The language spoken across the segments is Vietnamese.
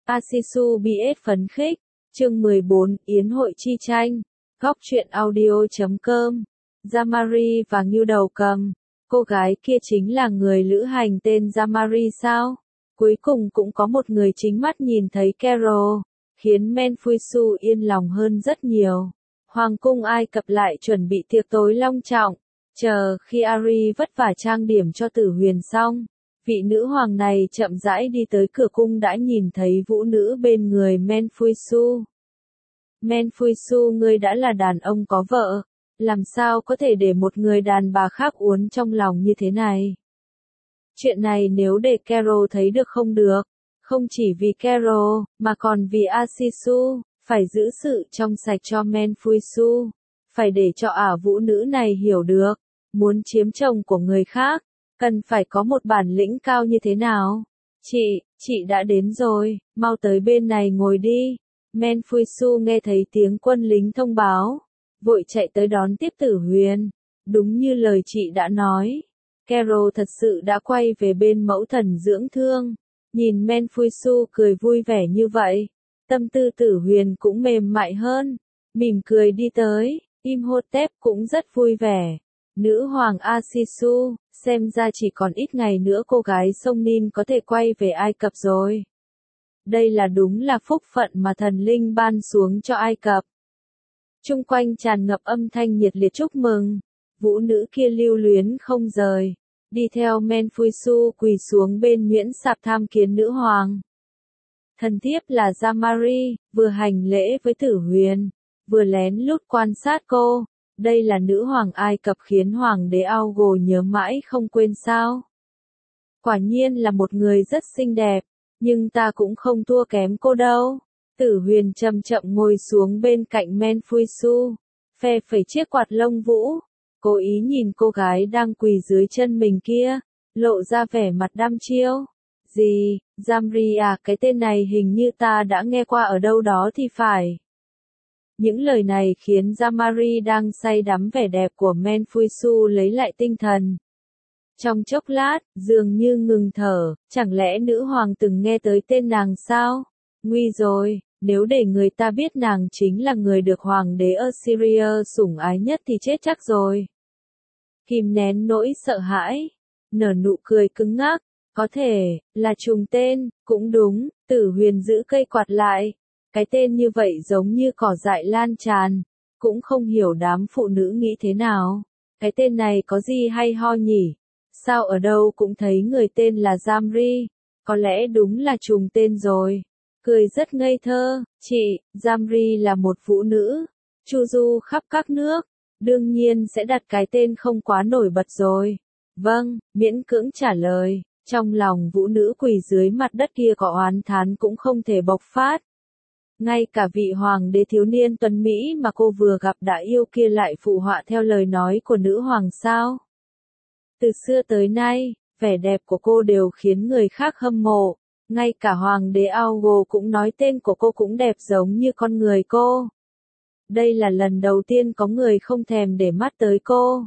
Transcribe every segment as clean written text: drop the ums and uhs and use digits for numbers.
Asisu BS phấn khích. Chương 14, Yến hội chi tranh. Góc truyện audio.com. Jamari và Ngưu Đầu Cầm. Cô gái kia chính là người lữ hành tên Jamari sao? Cuối cùng cũng có một người chính mắt nhìn thấy Carol, khiến Menfuisu yên lòng hơn rất nhiều. Hoàng cung Ai Cập lại chuẩn bị tiệc tối long trọng. Chờ khi Ari vất vả trang điểm cho Tử Huyền xong, vị nữ hoàng này chậm rãi đi tới cửa cung đã nhìn thấy vũ nữ bên người Menfuisu. Menfuisu, ngươi đã là đàn ông có vợ, làm sao có thể để một người đàn bà khác uốn trong lòng như thế này? Chuyện này nếu để Carol thấy được không được, không chỉ vì Carol, mà còn vì Asisu, phải giữ sự trong sạch cho Menfuisu, phải để cho vũ nữ này hiểu được, muốn chiếm chồng của người khác, cần phải có một bản lĩnh cao như thế nào. Chị đã đến rồi, mau tới bên này ngồi đi. Menfuisu nghe thấy tiếng quân lính thông báo, vội chạy tới đón tiếp Tử Huyền. Đúng như lời chị đã nói, Carol thật sự đã quay về bên mẫu thần dưỡng thương. Nhìn Menfuisu cười vui vẻ như vậy, tâm tư Tử Huyền cũng mềm mại hơn, mỉm cười đi tới. Imhotep cũng rất vui vẻ. Nữ hoàng Asisu, xem ra chỉ còn ít ngày nữa cô gái sông Nin có thể quay về Ai Cập rồi. Đây là đúng là phúc phận mà thần linh ban xuống cho Ai Cập. Chung quanh tràn ngập âm thanh nhiệt liệt chúc mừng. Vũ nữ kia lưu luyến không rời, đi theo Menfuisu quỳ xuống bên nhuyễn sạp tham kiến nữ hoàng. Thần thiếp là Jamari, vừa hành lễ với Tử Huyền, vừa lén lút quan sát cô. Đây là nữ hoàng Ai Cập khiến hoàng đế Augo nhớ mãi không quên sao. Quả nhiên là một người rất xinh đẹp, nhưng ta cũng không thua kém cô đâu. Tử Huyền chậm chậm ngồi xuống bên cạnh Menfuisu, phe phẩy chiếc quạt lông vũ, cố ý nhìn cô gái đang quỳ dưới chân mình kia, lộ ra vẻ mặt đăm chiêu. Gì, Jamri à, cái tên này hình như ta đã nghe qua ở đâu đó thì phải. Những lời này khiến Jamari đang say đắm vẻ đẹp của Menfuisu lấy lại tinh thần. Trong chốc lát, dường như ngừng thở, chẳng lẽ nữ hoàng từng nghe tới tên nàng sao? Nguy rồi, nếu để người ta biết nàng chính là người được hoàng đế Assyria sủng ái nhất thì chết chắc rồi. Kìm nén nỗi sợ hãi, nở nụ cười cứng ngắc, có thể là trùng tên, cũng đúng. Tử Huyền giữ cây quạt lại. Cái tên như vậy giống như cỏ dại lan tràn, cũng không hiểu đám phụ nữ nghĩ thế nào. Cái tên này có gì hay ho nhỉ? Sao ở đâu cũng thấy người tên là Jamri, có lẽ đúng là trùng tên rồi. Cười rất ngây thơ, chị, Jamri là một vũ nữ, chu du khắp các nước, đương nhiên sẽ đặt cái tên không quá nổi bật rồi. Vâng, miễn cưỡng trả lời, trong lòng vũ nữ quỳ dưới mặt đất kia có oán thán cũng không thể bộc phát. Ngay cả vị hoàng đế thiếu niên tuấn Mỹ mà cô vừa gặp đã yêu kia lại phụ họa theo lời nói của nữ hoàng sao? Từ xưa tới nay, vẻ đẹp của cô đều khiến người khác hâm mộ. Ngay cả hoàng đế Augo cũng nói tên của cô cũng đẹp giống như con người cô. Đây là lần đầu tiên có người không thèm để mắt tới cô.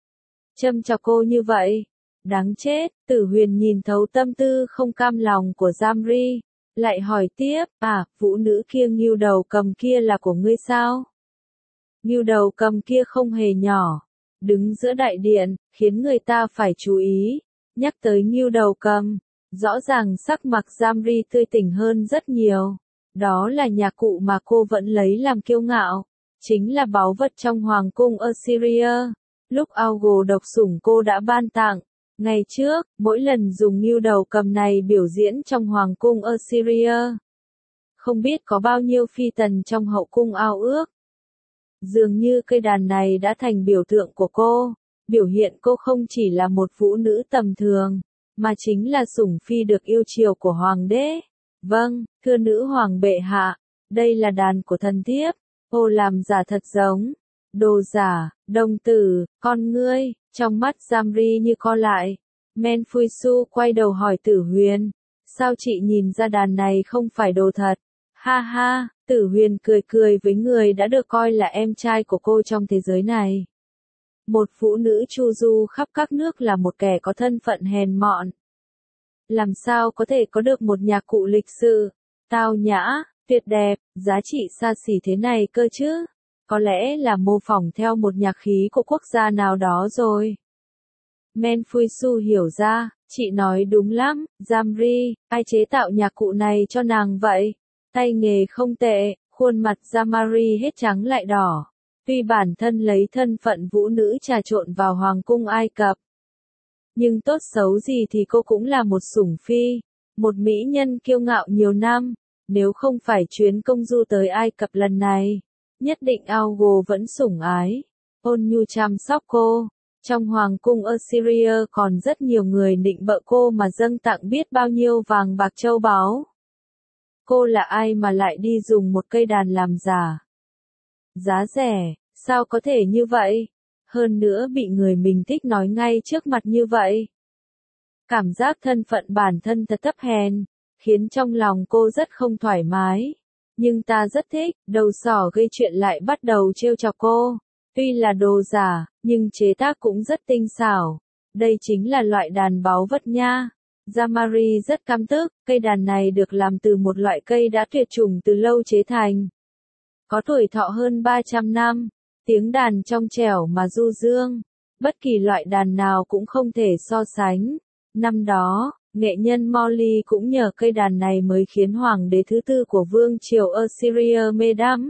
Châm chọc cô như vậy. Đáng chết, Tử Huyền nhìn thấu tâm tư không cam lòng của Jamri. Lại hỏi tiếp, vũ nữ kia Ngưu Đầu Cầm kia là của ngươi sao? Ngưu Đầu Cầm kia không hề nhỏ, đứng giữa đại điện, khiến người ta phải chú ý. Nhắc tới Ngưu Đầu Cầm, rõ ràng sắc mặt Jamri tươi tỉnh hơn rất nhiều. Đó là nhạc cụ mà cô vẫn lấy làm kiêu ngạo, chính là báu vật trong hoàng cung Assyria. Lúc Augo độc sủng cô đã ban tặng. Ngày trước, mỗi lần dùng Ngưu Đầu Cầm này biểu diễn trong hoàng cung Assyria, không biết có bao nhiêu phi tần trong hậu cung ao ước. Dường như cây đàn này đã thành biểu tượng của cô, biểu hiện cô không chỉ là một vũ nữ tầm thường, mà chính là sủng phi được yêu chiều của hoàng đế. Vâng, thưa nữ hoàng bệ hạ, đây là đàn của thần thiếp. Ô, làm giả thật giống. Đồ giả, đồng tử, con ngươi. Trong mắt Jamri như co lại. Menfuisu quay đầu hỏi Tử Huyền, sao chị nhìn ra đàn này không phải đồ thật? Ha ha, Tử Huyền cười cười với người đã được coi là em trai của cô trong thế giới này. Một phụ nữ chu du khắp các nước là một kẻ có thân phận hèn mọn. Làm sao có thể có được một nhạc cụ lịch sự, Tao nhã, tuyệt đẹp, giá trị xa xỉ thế này cơ chứ. Có lẽ là mô phỏng theo một nhạc khí của quốc gia nào đó rồi. Menfuisu hiểu ra, chị nói đúng lắm, Jamri, ai chế tạo nhạc cụ này cho nàng vậy? Tay nghề không tệ, khuôn mặt Jamari hết trắng lại đỏ. Tuy bản thân lấy thân phận vũ nữ trà trộn vào Hoàng cung Ai Cập. Nhưng tốt xấu gì thì cô cũng là một sủng phi, một mỹ nhân kiêu ngạo nhiều năm. Nếu không phải chuyến công du tới Ai Cập lần này, nhất định Augo vẫn sủng ái, ôn nhu chăm sóc cô. Trong Hoàng cung Assyria còn rất nhiều người nịnh bợ cô mà dâng tặng biết bao nhiêu vàng bạc châu báu. Cô là ai mà lại đi dùng một cây đàn làm giả? Giá rẻ, sao có thể như vậy? Hơn nữa bị người mình thích nói ngay trước mặt như vậy. Cảm giác thân phận bản thân thật thấp hèn, khiến trong lòng cô rất không thoải mái. Nhưng ta rất thích, đầu sỏ gây chuyện lại bắt đầu trêu chọc cô. Tuy là đồ giả, nhưng chế tác cũng rất tinh xảo. Đây chính là loại đàn báu vật nha. Jamari rất căm tức, cây đàn này được làm từ một loại cây đã tuyệt chủng từ lâu chế thành. Có tuổi thọ hơn 300 năm, tiếng đàn trong trẻo mà du dương. Bất kỳ loại đàn nào cũng không thể so sánh. Năm đó, nghệ nhân Molly cũng nhờ cây đàn này mới khiến hoàng đế thứ tư của vương triều Assyria mê đắm.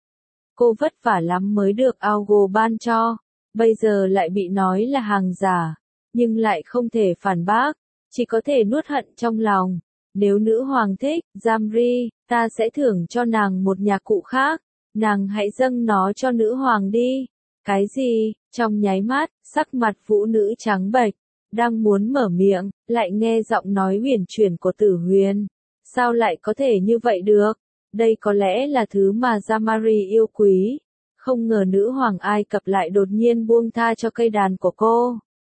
Cô vất vả lắm mới được Augo ban cho, bây giờ lại bị nói là hàng giả, nhưng lại không thể phản bác, chỉ có thể nuốt hận trong lòng. Nếu nữ hoàng thích, Jamri, ta sẽ thưởng cho nàng một nhạc cụ khác, nàng hãy dâng nó cho nữ hoàng đi. Cái gì? Trong nháy mắt, sắc mặt vũ nữ trắng bệch, đang muốn mở miệng, lại nghe giọng nói huyền chuyển của Tử Huyền. Sao lại có thể như vậy được? Đây có lẽ là thứ mà Jamari yêu quý. Không ngờ nữ hoàng Ai Cập lại đột nhiên buông tha cho cây đàn của cô.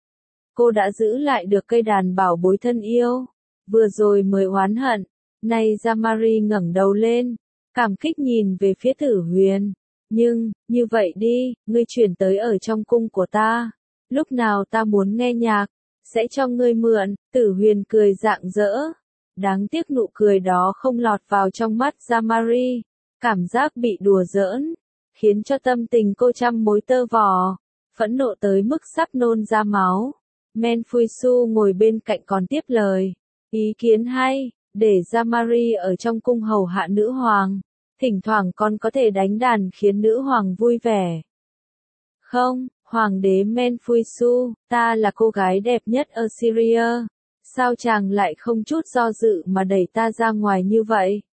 Cô đã giữ lại được cây đàn bảo bối thân yêu. Vừa rồi mới oán hận. Nay Jamari ngẩng đầu lên, cảm kích nhìn về phía Tử Huyền. Nhưng, như vậy đi, ngươi chuyển tới ở trong cung của ta. Lúc nào ta muốn nghe nhạc, sẽ cho ngươi mượn. Tử Huyền cười rạng rỡ. Đáng tiếc nụ cười đó không lọt vào trong mắt Jamari. Cảm giác bị đùa giỡn, khiến cho tâm tình cô trăm mối tơ vò, phẫn nộ tới mức sắp nôn ra máu. Menfuisu ngồi bên cạnh còn tiếp lời. Ý kiến hay, để Jamari ở trong cung hầu hạ nữ hoàng. Thỉnh thoảng con có thể đánh đàn khiến nữ hoàng vui vẻ. Không, hoàng đế Menfuisu, ta là cô gái đẹp nhất Assyria. Sao chàng lại không chút do dự mà đẩy ta ra ngoài như vậy?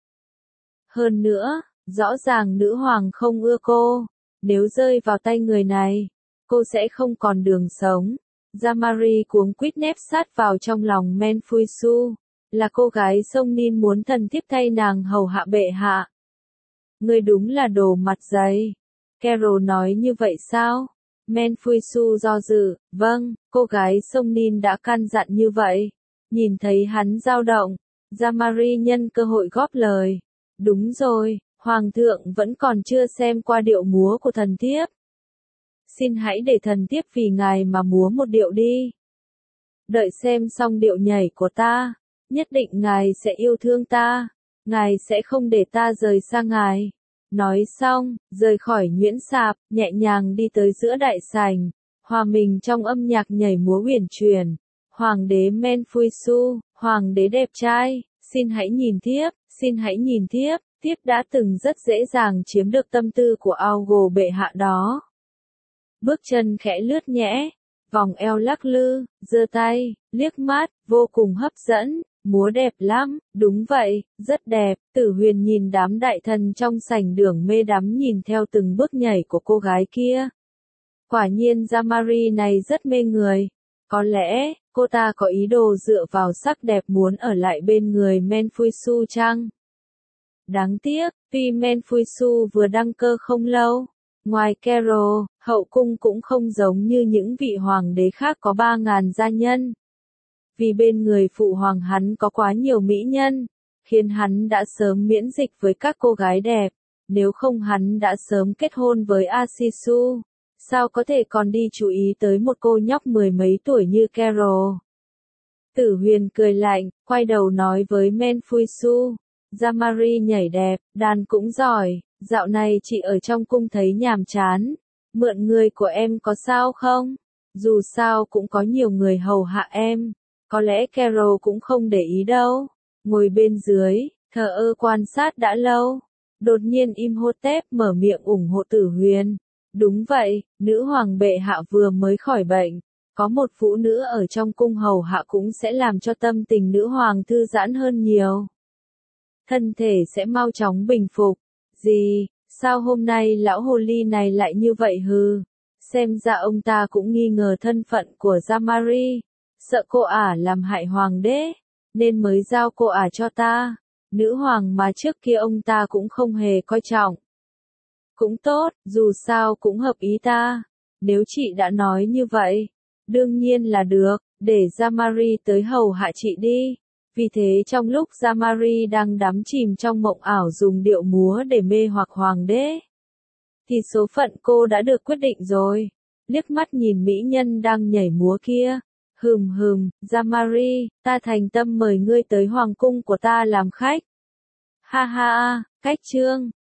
Hơn nữa, rõ ràng nữ hoàng không ưa cô. Nếu rơi vào tay người này, cô sẽ không còn đường sống. Jamari cuống quýt nép sát vào trong lòng Menfuisu. Là cô gái sông Nin muốn thần thiếp thay nàng hầu hạ bệ hạ. Ngươi đúng là đồ mặt dày. Carol nói như vậy sao? Menfuisu do dự, vâng, cô gái sông Nin đã căn dặn như vậy. Nhìn thấy hắn dao động, Jamari nhân cơ hội góp lời. Đúng rồi, hoàng thượng vẫn còn chưa xem qua điệu múa của thần thiếp. Xin hãy để thần thiếp vì ngài mà múa một điệu đi. Đợi xem xong điệu nhảy của ta, nhất định ngài sẽ yêu thương ta, ngài sẽ không để ta rời xa ngài. Nói xong, rời khỏi nhuyễn sạp, nhẹ nhàng đi tới giữa đại sảnh, hòa mình trong âm nhạc nhảy múa huyền truyền. Hoàng đế Menfuisu, hoàng đế đẹp trai, xin hãy nhìn thiếp, xin hãy nhìn thiếp, thiếp đã từng rất dễ dàng chiếm được tâm tư của Augo bệ hạ đó. Bước chân khẽ lướt nhẽ, vòng eo lắc lư, giơ tay, liếc mắt, vô cùng hấp dẫn, múa đẹp lắm, đúng vậy, rất đẹp. Tử Huyền nhìn đám đại thần trong sảnh đường mê đắm nhìn theo từng bước nhảy của cô gái kia. Quả nhiên Jamari này rất mê người. Có lẽ, cô ta có ý đồ dựa vào sắc đẹp muốn ở lại bên người Menfuisu chăng? Đáng tiếc, tuy Menfuisu vừa đăng cơ không lâu, ngoài Carol, hậu cung cũng không giống như những vị hoàng đế khác có 3.000 gia nhân. Vì bên người phụ hoàng hắn có quá nhiều mỹ nhân, khiến hắn đã sớm miễn dịch với các cô gái đẹp, nếu không hắn đã sớm kết hôn với Asisu. Sao có thể còn đi chú ý tới một cô nhóc mười mấy tuổi như Carol? Tử Huyền cười lạnh, quay đầu nói với Menfuisu. Jamari nhảy đẹp, đàn cũng giỏi, dạo này chị ở trong cung thấy nhàm chán, mượn người của em có sao không? Dù sao cũng có nhiều người hầu hạ em, có lẽ Carol cũng không để ý đâu. Ngồi bên dưới, thờ ơ quan sát đã lâu. Đột nhiên Imhotep mở miệng ủng hộ Tử Huyền. Đúng vậy, nữ hoàng bệ hạ vừa mới khỏi bệnh. Có một phụ nữ ở trong cung hầu hạ cũng sẽ làm cho tâm tình nữ hoàng thư giãn hơn nhiều. Thân thể sẽ mau chóng bình phục. Gì, sao hôm nay lão hồ ly này lại như vậy hừ? Xem ra ông ta cũng nghi ngờ thân phận của Jamari. Sợ cô ả làm hại hoàng đế, nên mới giao cô ả cho ta. Nữ hoàng mà trước kia ông ta cũng không hề coi trọng. Cũng tốt, dù sao cũng hợp ý ta. Nếu chị đã nói như vậy, đương nhiên là được, để Jamari tới hầu hạ chị đi. Vì thế trong lúc Jamari đang đắm chìm trong mộng ảo dùng điệu múa để mê hoặc hoàng đế, thì số phận cô đã được quyết định rồi. Liếc mắt nhìn mỹ nhân đang nhảy múa kia. Jamari, ta thành tâm mời ngươi tới hoàng cung của ta làm khách. Ha ha, cách chương.